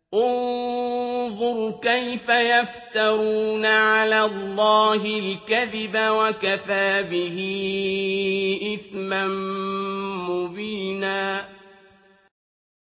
انظُرْ كَيْفَ يَفْتَرُونَ عَلَى اللَّهِ الْكَذِبَ وَكَفَىٰ بِهِ إِثْمًا مُّبِينًا